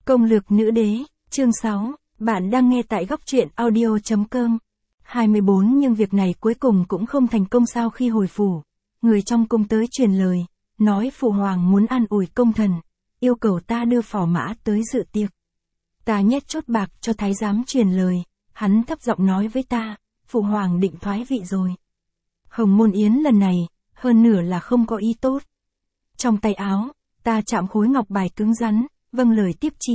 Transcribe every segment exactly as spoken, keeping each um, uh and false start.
Công lược nữ đế, chương sáu, bạn đang nghe tại góc truyện audio chấm com. hai mươi bốn Nhưng việc này cuối cùng cũng không thành công sao khi hồi phủ. Người trong cung tới truyền lời, nói phụ hoàng muốn an ủi công thần, yêu cầu ta đưa phò mã tới dự tiệc. Ta nhét chốt bạc cho thái giám truyền lời, hắn thấp giọng nói với ta, phụ hoàng định thoái vị rồi. Hồng Môn Yến lần này, hơn nửa là không có ý tốt. Trong tay áo, ta chạm khối ngọc bài cứng rắn, vâng lời tiếp chỉ.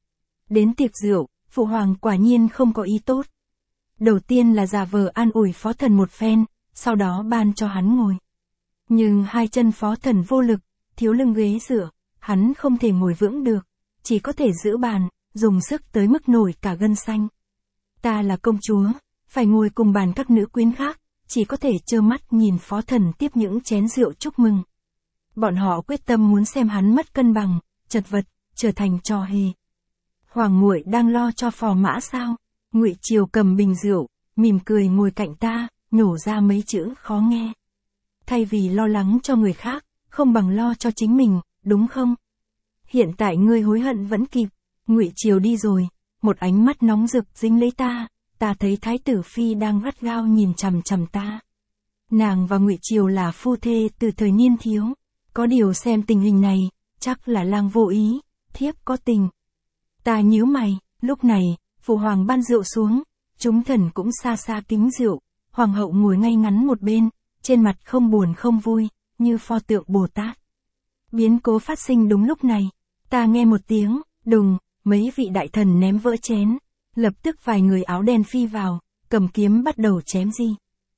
Đến tiệc rượu, phụ hoàng quả nhiên không có ý tốt. Đầu tiên là giả vờ an ủi phó thần một phen, sau đó ban cho hắn ngồi. Nhưng hai chân phó thần vô lực, thiếu lưng ghế dựa, hắn không thể ngồi vững được, chỉ có thể giữ bàn, dùng sức tới mức nổi cả gân xanh. Ta là công chúa, phải ngồi cùng bàn các nữ quyến khác, chỉ có thể trơ mắt nhìn phó thần tiếp những chén rượu chúc mừng. Bọn họ quyết tâm muốn xem hắn mất cân bằng, chật vật, trở thành trò hề. Hoàng muội đang lo cho phò mã sao? Ngụy Triều cầm bình rượu, mỉm cười ngồi cạnh ta, nhổ ra mấy chữ khó nghe. Thay vì lo lắng cho người khác, không bằng lo cho chính mình, đúng không? Hiện tại ngươi hối hận vẫn kịp. Ngụy Triều đi rồi, một ánh mắt nóng rực dính lấy ta, ta thấy Thái tử phi đang gắt gao nhìn chằm chằm ta. Nàng và Ngụy Triều là phu thê từ thời niên thiếu, có điều xem tình hình này, chắc là lang vô ý, thiếp có tình. Ta nhíu mày, lúc này, phụ hoàng ban rượu xuống, chúng thần cũng xa xa kính rượu, hoàng hậu ngồi ngay ngắn một bên, trên mặt không buồn không vui, như pho tượng Bồ Tát. Biến cố phát sinh đúng lúc này, ta nghe một tiếng, đùng, mấy vị đại thần ném vỡ chén, lập tức vài người áo đen phi vào, cầm kiếm bắt đầu chém gì.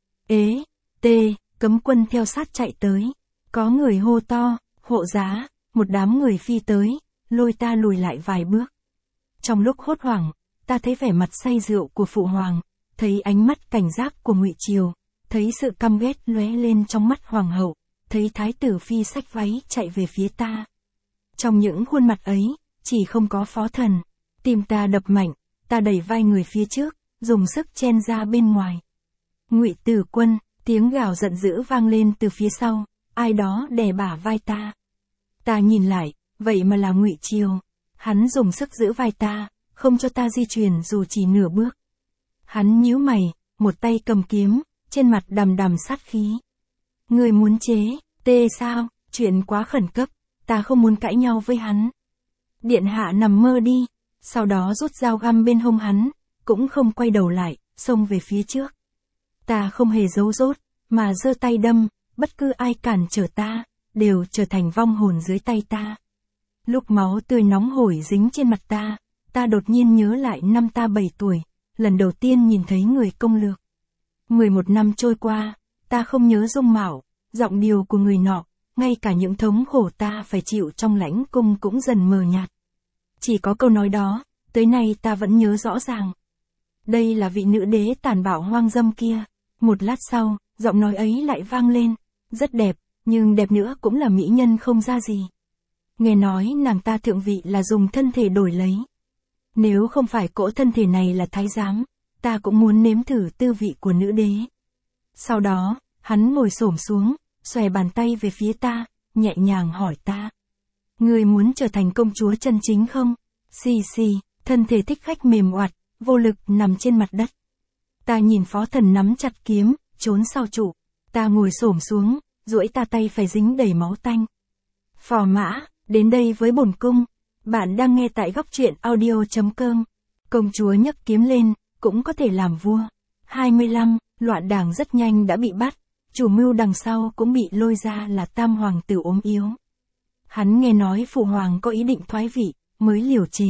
Ế, tê, cấm quân theo sát chạy tới, có người hô to, hộ giá, một đám người phi tới, lôi ta lùi lại vài bước. Trong lúc hốt hoảng, ta thấy vẻ mặt say rượu của phụ hoàng, thấy ánh mắt cảnh giác của Ngụy Triều, thấy sự căm ghét lóe lên trong mắt hoàng hậu, thấy thái tử phi xách váy chạy về phía ta. Trong những khuôn mặt ấy, chỉ không có phó thần. Tim ta đập mạnh, ta đẩy vai người phía trước, dùng sức chen ra bên ngoài. Ngụy Tử Quân, tiếng gào giận dữ vang lên từ phía sau, ai đó đè bả vai ta. Ta nhìn lại, vậy mà là Ngụy Triều. Hắn dùng sức giữ vai ta, không cho ta di chuyển dù chỉ nửa bước. Hắn nhíu mày, một tay cầm kiếm, trên mặt đằm đằm sát khí. Người muốn chế, tê sao, chuyện quá khẩn cấp, ta không muốn cãi nhau với hắn. Điện hạ nằm mơ đi, sau đó rút dao găm bên hông hắn, cũng không quay đầu lại, xông về phía trước. Ta không hề giấu dốt, mà giơ tay đâm, bất cứ ai cản trở ta, đều trở thành vong hồn dưới tay ta. Lúc máu tươi nóng hổi dính trên mặt ta, ta đột nhiên nhớ lại năm ta bảy tuổi, lần đầu tiên nhìn thấy người công lược. mười một năm trôi qua, ta không nhớ dung mạo, giọng điệu của người nọ, ngay cả những thống khổ ta phải chịu trong lãnh cung cũng dần mờ nhạt. Chỉ có câu nói đó, tới nay ta vẫn nhớ rõ ràng. Đây là vị nữ đế tàn bạo hoang dâm kia. Một lát sau, giọng nói ấy lại vang lên, rất đẹp, nhưng đẹp nữa cũng là mỹ nhân không ra gì. Nghe nói nàng ta thượng vị là dùng thân thể đổi lấy. Nếu không phải cỗ thân thể này là thái giám, ta cũng muốn nếm thử tư vị của nữ đế. Sau đó, hắn ngồi xổm xuống, xòe bàn tay về phía ta, nhẹ nhàng hỏi ta. Người muốn trở thành công chúa chân chính không? Xì xì, thân thể thích khách mềm oặt, vô lực nằm trên mặt đất. Ta nhìn phó thần nắm chặt kiếm, trốn sau trụ. Ta ngồi xổm xuống, duỗi ta tay phải dính đầy máu tanh. Phò mã, đến đây với bổn cung. Bạn đang nghe tại góc truyện audio chấm com. Công chúa nhấc kiếm lên, cũng có thể làm vua. hai mươi lăm, loạn đảng rất nhanh đã bị bắt. Chủ mưu đằng sau cũng bị lôi ra là tam hoàng tử ốm yếu. Hắn nghe nói phụ hoàng có ý định thoái vị, mới liều chế.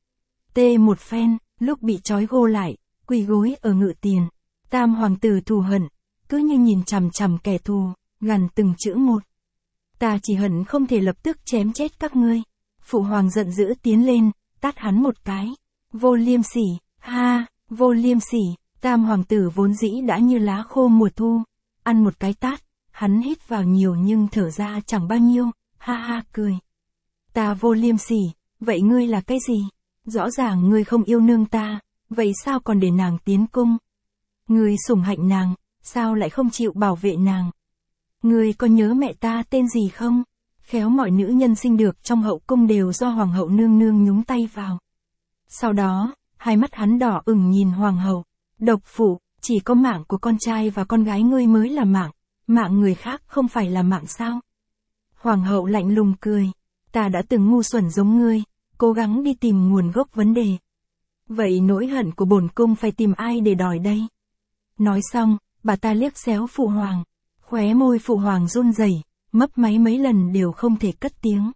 Tê một phen, lúc bị trói gô lại, quỳ gối ở ngự tiền. Tam hoàng tử thù hận, cứ như nhìn chằm chằm kẻ thù, gằn từng chữ một. Ta chỉ hận không thể lập tức chém chết các ngươi. Phụ hoàng giận dữ tiến lên, tát hắn một cái. Vô liêm sỉ, ha, vô liêm sỉ. Tam hoàng tử vốn dĩ đã như lá khô mùa thu. Ăn một cái tát, hắn hít vào nhiều nhưng thở ra chẳng bao nhiêu, ha ha cười. Ta vô liêm sỉ, vậy ngươi là cái gì? Rõ ràng ngươi không yêu nương ta, vậy sao còn để nàng tiến cung? Ngươi sủng hạnh nàng, sao lại không chịu bảo vệ nàng? Ngươi có nhớ mẹ ta tên gì không? khéo mọi nữ nhân sinh được trong hậu cung đều do hoàng hậu nương nương nhúng tay vào. Sau đó, hai mắt hắn đỏ ửng nhìn hoàng hậu, độc phụ, chỉ có mạng của con trai và con gái ngươi mới là mạng, mạng người khác không phải là mạng sao? Hoàng hậu lạnh lùng cười, ta đã từng ngu xuẩn giống ngươi, cố gắng đi tìm nguồn gốc vấn đề. Vậy nỗi hận của bổn cung phải tìm ai để đòi đây? Nói xong, bà ta liếc xéo phụ hoàng, khóe môi phụ hoàng run rẩy, mấp máy mấy lần đều không thể cất tiếng.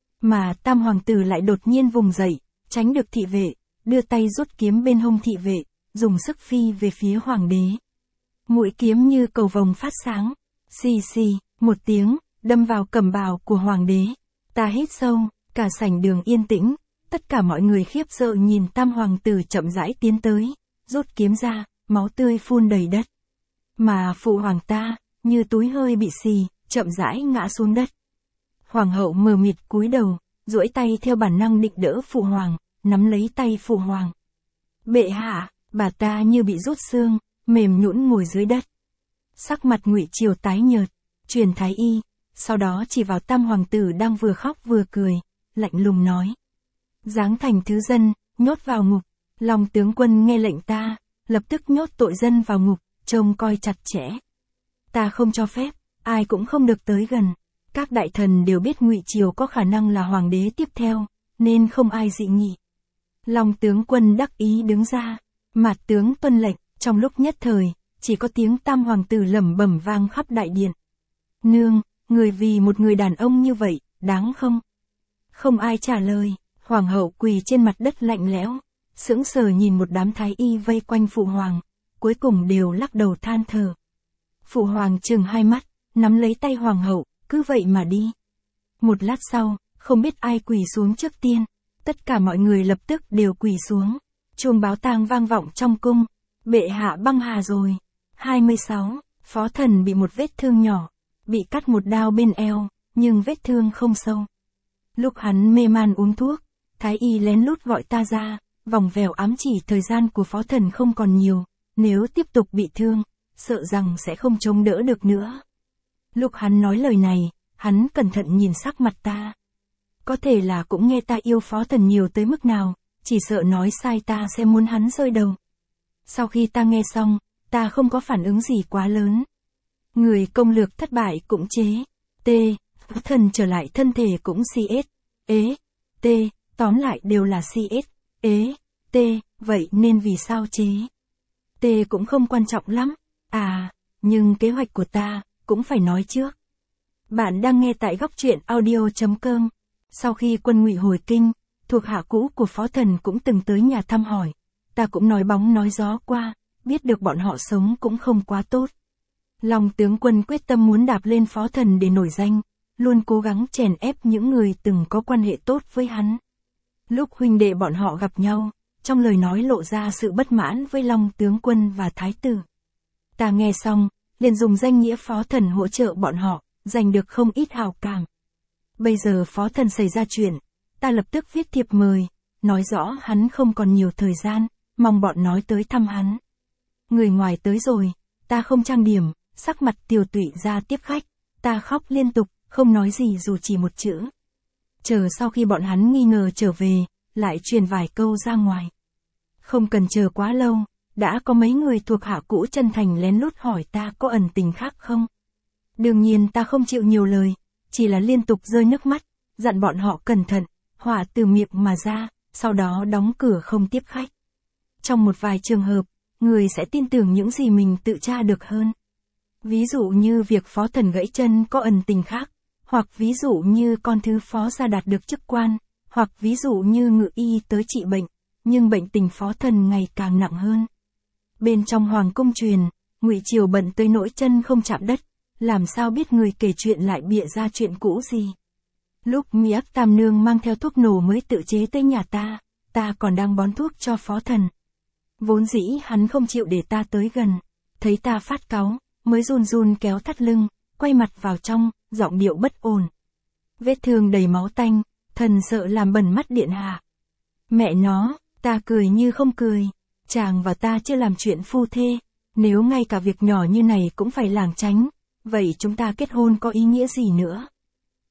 Mà tam hoàng tử lại đột nhiên vùng dậy, tránh được thị vệ, đưa tay rút kiếm bên hông thị vệ, dùng sức phi về phía hoàng đế. Mũi kiếm như cầu vồng phát sáng, xì xì, một tiếng, đâm vào cẩm bào của hoàng đế. Ta hít sâu, cả sảnh đường yên tĩnh, tất cả mọi người khiếp sợ nhìn tam hoàng tử chậm rãi tiến tới, rút kiếm ra, máu tươi phun đầy đất. Mà phụ hoàng ta, như túi hơi bị xì, chậm rãi ngã xuống đất. Hoàng hậu mờ mịt cúi đầu, duỗi tay theo bản năng định đỡ phụ hoàng, nắm lấy tay phụ hoàng. Bệ hạ, bà ta như bị rút xương, mềm nhũn ngồi dưới đất. Sắc mặt Ngụy Triều tái nhợt, truyền thái y, sau đó chỉ vào tam hoàng tử đang vừa khóc vừa cười, lạnh lùng nói. Giáng thành thứ dân, nhốt vào ngục, Long tướng quân nghe lệnh ta, lập tức nhốt tội dân vào ngục, trông coi chặt chẽ. Ta không cho phép, ai cũng không được tới gần. Các đại thần đều biết Ngụy Triều có khả năng là hoàng đế tiếp theo, nên không ai dị nghị. Long tướng quân đắc ý đứng ra, Mạt tướng tuân lệnh, trong lúc nhất thời, chỉ có tiếng tam hoàng tử lẩm bẩm vang khắp đại điện. Nương, người vì một người đàn ông như vậy, đáng không? Không ai trả lời, hoàng hậu quỳ trên mặt đất lạnh lẽo, sững sờ nhìn một đám thái y vây quanh phụ hoàng, cuối cùng đều lắc đầu than thở. Phụ hoàng trừng hai mắt, nắm lấy tay hoàng hậu, cứ vậy mà đi. Một lát sau, không biết ai quỳ xuống trước tiên, tất cả mọi người lập tức đều quỳ xuống. Chuông báo tang vang vọng trong cung, bệ hạ băng hà rồi. hai mươi sáu, phó thần bị một vết thương nhỏ, bị cắt một đao bên eo, nhưng vết thương không sâu. Lúc hắn mê man uống thuốc, thái y lén lút gọi ta ra, vòng vèo ám chỉ thời gian của phó thần không còn nhiều, nếu tiếp tục bị thương, sợ rằng sẽ không chống đỡ được nữa. Lúc hắn nói lời này, hắn cẩn thận nhìn sắc mặt ta. Có thể là cũng nghe ta yêu phó thần nhiều tới mức nào, chỉ sợ nói sai ta sẽ muốn hắn rơi đầu. Sau khi ta nghe xong, ta không có phản ứng gì quá lớn. Người công lược thất bại cũng chế. T. Phó thần trở lại thân thể cũng xê ét. Ế. T. Tóm lại đều là xê ét. Ế. T. Vậy nên vì sao chế? T cũng không quan trọng lắm. À, nhưng kế hoạch của ta, cũng phải nói trước. Bạn đang nghe tại góc truyện audio chấm com. Sau khi quân Ngụy hồi kinh, thuộc hạ cũ của phó thần cũng từng tới nhà thăm hỏi. Ta cũng nói bóng nói gió qua, biết được bọn họ sống cũng không quá tốt. Long tướng quân quyết tâm muốn đạp lên phó thần để nổi danh, luôn cố gắng chèn ép những người từng có quan hệ tốt với hắn. Lúc huynh đệ bọn họ gặp nhau, trong lời nói lộ ra sự bất mãn với Long tướng quân và thái tử. Ta nghe xong, liền dùng danh nghĩa phó thần hỗ trợ bọn họ, giành được không ít hào cảm. Bây giờ phó thần xảy ra chuyện, ta lập tức viết thiệp mời, nói rõ hắn không còn nhiều thời gian, mong bọn nói tới thăm hắn. Người ngoài tới rồi, ta không trang điểm, sắc mặt tiều tụy ra tiếp khách, ta khóc liên tục, không nói gì dù chỉ một chữ. Chờ sau khi bọn hắn nghi ngờ trở về, lại truyền vài câu ra ngoài. Không cần chờ quá lâu, đã có mấy người thuộc hạ cũ chân thành lén lút hỏi ta có ẩn tình khác không. Đương nhiên ta không chịu nhiều lời, chỉ là liên tục rơi nước mắt, dặn bọn họ cẩn thận, hỏa từ miệng mà ra, sau đó đóng cửa không tiếp khách. Trong một vài trường hợp, người sẽ tin tưởng những gì mình tự tra được hơn. Ví dụ như việc phó thần gãy chân có ẩn tình khác, hoặc ví dụ như con thứ phó gia đạt được chức quan, hoặc ví dụ như Ngự y tới trị bệnh, nhưng bệnh tình phó thần ngày càng nặng hơn. Bên trong hoàng cung truyền, Ngụy Triều bận tới nỗi chân không chạm đất, làm sao biết người kể chuyện lại bịa ra chuyện cũ gì. Lúc Miác Tam Nương mang theo thuốc nổ mới tự chế tới nhà ta, ta còn đang bón thuốc cho phó thần. Vốn dĩ hắn không chịu để ta tới gần, thấy ta phát cáu, mới run run kéo thắt lưng, quay mặt vào trong, giọng điệu bất ổn. Vết thương đầy máu tanh, thần sợ làm bẩn mắt điện hạ. Mẹ nó, ta cười như không cười, chàng và ta chưa làm chuyện phu thê, nếu ngay cả việc nhỏ như này cũng phải lảng tránh, vậy chúng ta kết hôn có ý nghĩa gì nữa?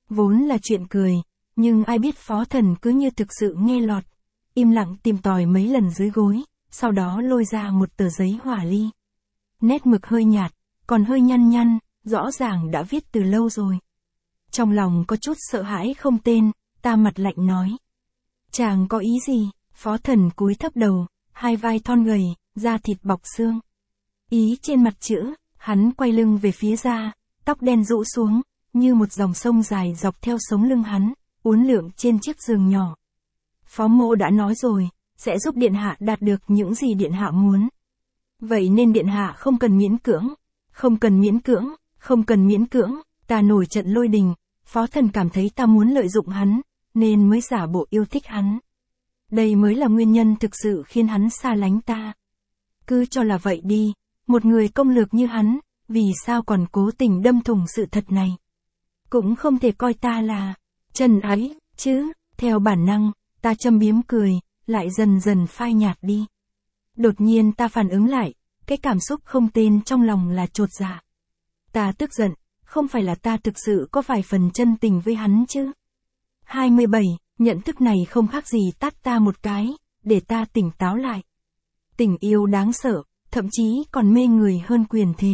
Vốn là chuyện cười, nhưng ai biết phó thần cứ như thực sự nghe lọt. Im lặng tìm tòi mấy lần dưới gối, sau đó lôi ra một tờ giấy hỏa ly. Nét mực hơi nhạt, còn hơi nhăn nhăn, rõ ràng đã viết từ lâu rồi. Trong lòng có chút sợ hãi không tên, ta mặt lạnh nói. Chàng có ý gì? Phó thần cúi thấp đầu, hai vai thon gầy, da thịt bọc xương. Ý trên mặt chữ, hắn quay lưng về phía ra, tóc đen rũ xuống, như một dòng sông dài dọc theo sống lưng hắn, uốn lượn trên chiếc giường nhỏ. Phó mỗ đã nói rồi, sẽ giúp điện hạ đạt được những gì điện hạ muốn. Vậy nên điện hạ không cần miễn cưỡng, không cần miễn cưỡng, không cần miễn cưỡng, ta nổi trận lôi đình, phó thần cảm thấy ta muốn lợi dụng hắn, nên mới giả bộ yêu thích hắn. Đây mới là nguyên nhân thực sự khiến hắn xa lánh ta. Cứ cho là vậy đi, một người công lược như hắn, vì sao còn cố tình đâm thủng sự thật này? Cũng không thể coi ta là trần ái, chứ, theo bản năng, ta châm biếm cười, lại dần dần phai nhạt đi. Đột nhiên ta phản ứng lại, cái cảm xúc không tên trong lòng là chột dạ. Ta tức giận, không phải là ta thực sự có vài phần chân tình với hắn chứ. hai mươi bảy, nhận thức này không khác gì tát ta một cái, để ta tỉnh táo lại. Tình yêu đáng sợ, thậm chí còn mê người hơn quyền thế.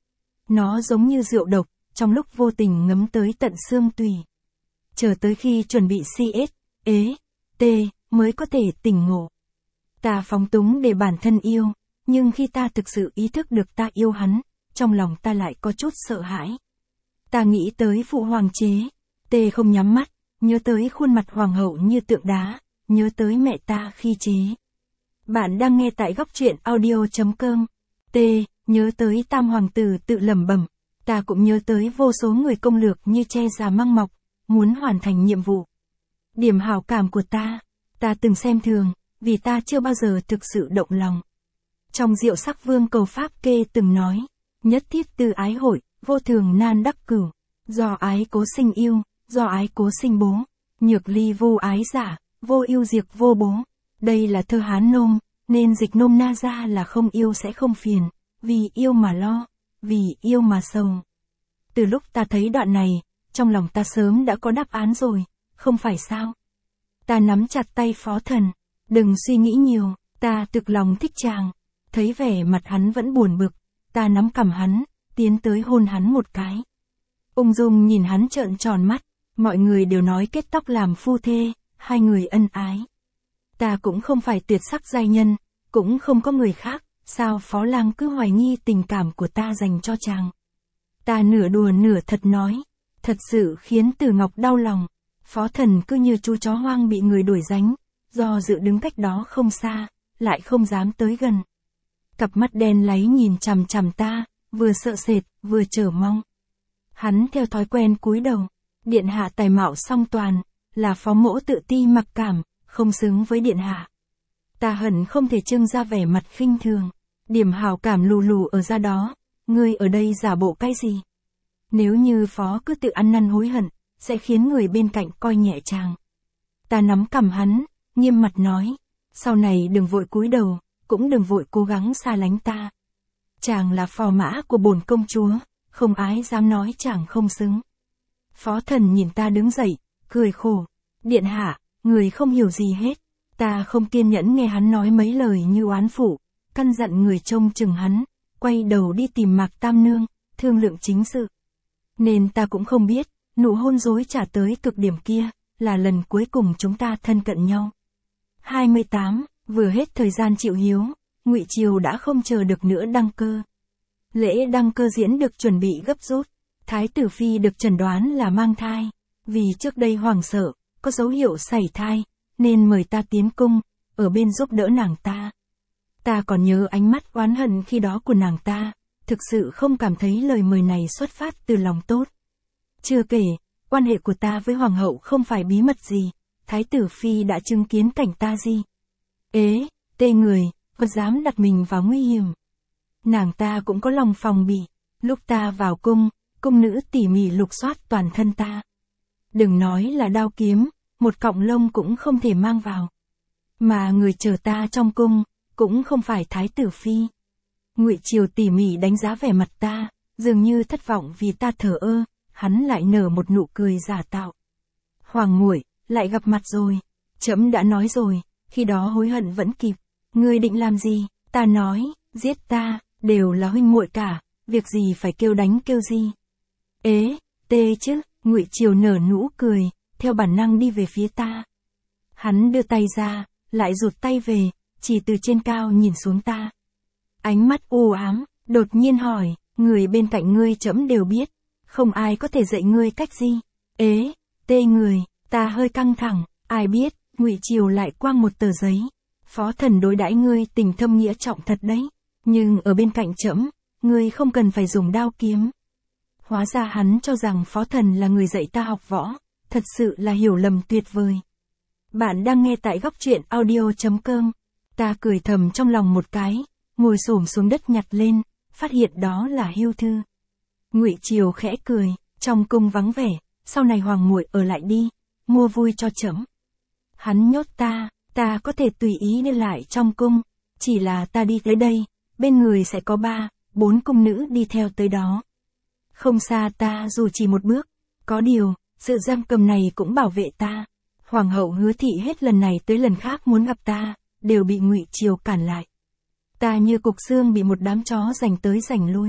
Nó giống như rượu độc, trong lúc vô tình ngấm tới tận xương tủy. Chờ tới khi chuẩn bị xê ét, ế, T, mới có thể tỉnh ngộ. Ta phóng túng để bản thân yêu, nhưng khi ta thực sự ý thức được ta yêu hắn, trong lòng ta lại có chút sợ hãi. Ta nghĩ tới phụ hoàng chế, T không nhắm mắt, nhớ tới khuôn mặt hoàng hậu như tượng đá, nhớ tới mẹ ta khi chế. Bạn đang nghe tại góc truyện audio chấm com. T, nhớ tới tam hoàng tử tự lẩm bẩm, ta cũng nhớ tới vô số người công lược như che già măng mọc, muốn hoàn thành nhiệm vụ. Điểm hảo cảm của ta, ta từng xem thường, vì ta chưa bao giờ thực sự động lòng. Trong Diệu Sắc Vương Cầu Pháp Kê từng nói, nhất thiết tư ái hội, vô thường nan đắc cửu, do ái cố sinh yêu, do ái cố sinh bố, nhược ly vô ái giả, vô yêu diệt vô bố. Đây là thơ Hán nôm, nên dịch nôm na ra là không yêu sẽ không phiền, vì yêu mà lo, vì yêu mà sầu. Từ lúc ta thấy đoạn này, trong lòng ta sớm đã có đáp án rồi, không phải sao? Ta nắm chặt tay phó thần, đừng suy nghĩ nhiều, ta thực lòng thích chàng. Thấy vẻ mặt hắn vẫn buồn bực, ta nắm cằm hắn, tiến tới hôn hắn một cái. Ung dung nhìn hắn trợn tròn mắt, mọi người đều nói kết tóc làm phu thê, hai người ân ái. Ta cũng không phải tuyệt sắc giai nhân, cũng không có người khác, sao phó lang cứ hoài nghi tình cảm của ta dành cho chàng. Ta nửa đùa nửa thật nói, thật sự khiến Từ Ngọc đau lòng. Phó thần cứ như chú chó hoang bị người đuổi đánh, do dự đứng cách đó không xa, lại không dám tới gần. Cặp mắt đen láy nhìn chằm chằm ta, vừa sợ sệt, vừa chờ mong. Hắn theo thói quen cúi đầu, điện hạ tài mạo song toàn, là phó mỗ tự ti mặc cảm, không xứng với điện hạ. Ta hận không thể trưng ra vẻ mặt khinh thường, điểm hảo cảm lù lù ở ra đó, ngươi ở đây giả bộ cái gì? Nếu như phó cứ tự ăn năn hối hận, sẽ khiến người bên cạnh coi nhẹ chàng. Ta nắm cằm hắn, nghiêm mặt nói, sau này đừng vội cúi đầu, cũng đừng vội cố gắng xa lánh ta. Chàng là phò mã của bổn công chúa, không ai dám nói chàng không xứng. Phó thần nhìn ta đứng dậy, cười khổ, điện hạ, người không hiểu gì hết. Ta không kiên nhẫn nghe hắn nói mấy lời như oán phụ, căn dặn người trông chừng hắn, quay đầu đi tìm Mạc Tam Nương, thương lượng chính sự. Nên ta cũng không biết, nụ hôn dối trả tới cực điểm kia, là lần cuối cùng chúng ta thân cận nhau. hai mươi tám, vừa hết thời gian chịu hiếu, Ngụy Triều đã không chờ được nữa đăng cơ. Lễ đăng cơ diễn được chuẩn bị gấp rút, Thái tử Phi được chẩn đoán là mang thai, vì trước đây hoảng sợ, có dấu hiệu sảy thai, nên mời ta tiến cung, ở bên giúp đỡ nàng ta. Ta còn nhớ ánh mắt oán hận khi đó của nàng ta, thực sự không cảm thấy lời mời này xuất phát từ lòng tốt. Chưa kể, quan hệ của ta với hoàng hậu không phải bí mật gì, Thái tử Phi đã chứng kiến cảnh ta gì. Ế, tê người, còn dám đặt mình vào nguy hiểm. Nàng ta cũng có lòng phòng bị, lúc ta vào cung, cung nữ tỉ mỉ lục soát toàn thân ta. Đừng nói là đao kiếm, một cọng lông cũng không thể mang vào. Mà người chờ ta trong cung, cũng không phải Thái tử Phi. Ngụy Triều tỉ mỉ đánh giá vẻ mặt ta, dường như thất vọng vì ta thờ ơ, hắn lại nở một nụ cười giả tạo. Hoàng muội, lại gặp mặt rồi. Trẫm đã nói rồi, khi đó hối hận vẫn kịp. Ngươi định làm gì? Ta nói, giết ta, đều là huynh muội cả, việc gì phải kêu đánh kêu gì. Ế, tê chứ, Ngụy Triều nở nụ cười, theo bản năng đi về phía ta. Hắn đưa tay ra, lại rụt tay về, chỉ từ trên cao nhìn xuống ta. Ánh mắt u ám, đột nhiên hỏi, người bên cạnh ngươi trẫm đều biết, không ai có thể dạy ngươi cách gì. Ế, tê người, ta hơi căng thẳng, ai biết, Ngụy Triều lại quăng một tờ giấy. Phó thần đối đãi ngươi tình thâm nghĩa trọng thật đấy, nhưng ở bên cạnh trẫm, ngươi không cần phải dùng đao kiếm. Hóa ra hắn cho rằng phó thần là người dạy ta học võ, thật sự là hiểu lầm tuyệt vời. Bạn đang nghe tại góc truyện audio chấm com. Ta cười thầm trong lòng một cái, ngồi xổm xuống đất nhặt lên, phát hiện đó là hưu thư. Ngụy Triều khẽ cười, trong cung vắng vẻ, sau này hoàng muội ở lại đi, mua vui cho trẫm. Hắn nhốt ta, ta có thể tùy ý đi lại trong cung, chỉ là ta đi tới đây, bên người sẽ có ba, bốn cung nữ đi theo tới đó. Không xa ta dù chỉ một bước, có điều, sự giam cầm này cũng bảo vệ ta. Hoàng hậu Hứa thị hết lần này tới lần khác muốn gặp ta, đều bị Ngụy Triều cản lại. Ta như cục xương bị một đám chó giành tới giành lui.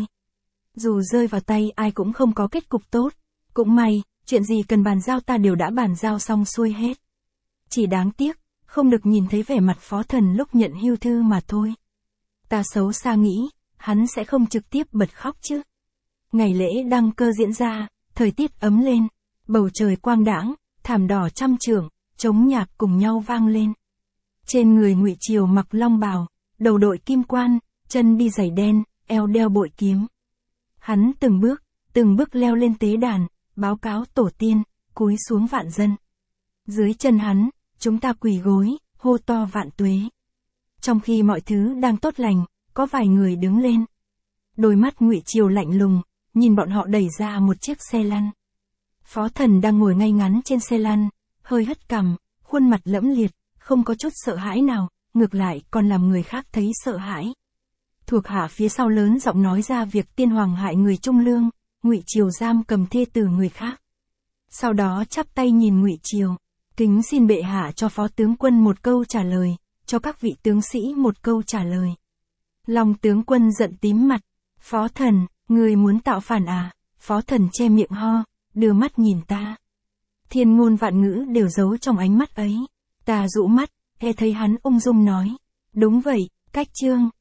Dù rơi vào tay ai cũng không có kết cục tốt, cũng may, chuyện gì cần bàn giao ta đều đã bàn giao xong xuôi hết. Chỉ đáng tiếc, không được nhìn thấy vẻ mặt phó thần lúc nhận hưu thư mà thôi. Ta xấu xa nghĩ, hắn sẽ không trực tiếp bật khóc chứ. Ngày lễ đăng cơ diễn ra, thời tiết ấm lên, bầu trời quang đãng, thảm đỏ trăm trượng, trống nhạc cùng nhau vang lên. Trên người Ngụy Triều mặc long bào, đầu đội kim quan, chân đi giày đen, eo đeo bội kiếm. Hắn từng bước, từng bước leo lên tế đàn, báo cáo tổ tiên, cúi xuống vạn dân. Dưới chân hắn, chúng ta quỳ gối, hô to vạn tuế. Trong khi mọi thứ đang tốt lành, có vài người đứng lên. Đôi mắt Ngụy Triều lạnh lùng, nhìn bọn họ đẩy ra một chiếc xe lăn. Phó thần đang ngồi ngay ngắn trên xe lăn, hơi hất cằm, khuôn mặt lẫm liệt, không có chút sợ hãi nào, ngược lại còn làm người khác thấy sợ hãi. Thuộc hạ phía sau lớn giọng nói ra việc tiên hoàng hại người trung lương, Ngụy Triều giam cầm thê tử người khác. Sau đó chắp tay nhìn Ngụy Triều, kính xin bệ hạ cho phó tướng quân một câu trả lời, cho các vị tướng sĩ một câu trả lời. Long tướng quân giận tím mặt, phó thần, người muốn tạo phản à? Phó thần che miệng ho, đưa mắt nhìn ta. Thiên ngôn vạn ngữ đều giấu trong ánh mắt ấy. Ta dụ mắt, nghe thấy hắn ung dung nói, đúng vậy, cách chương.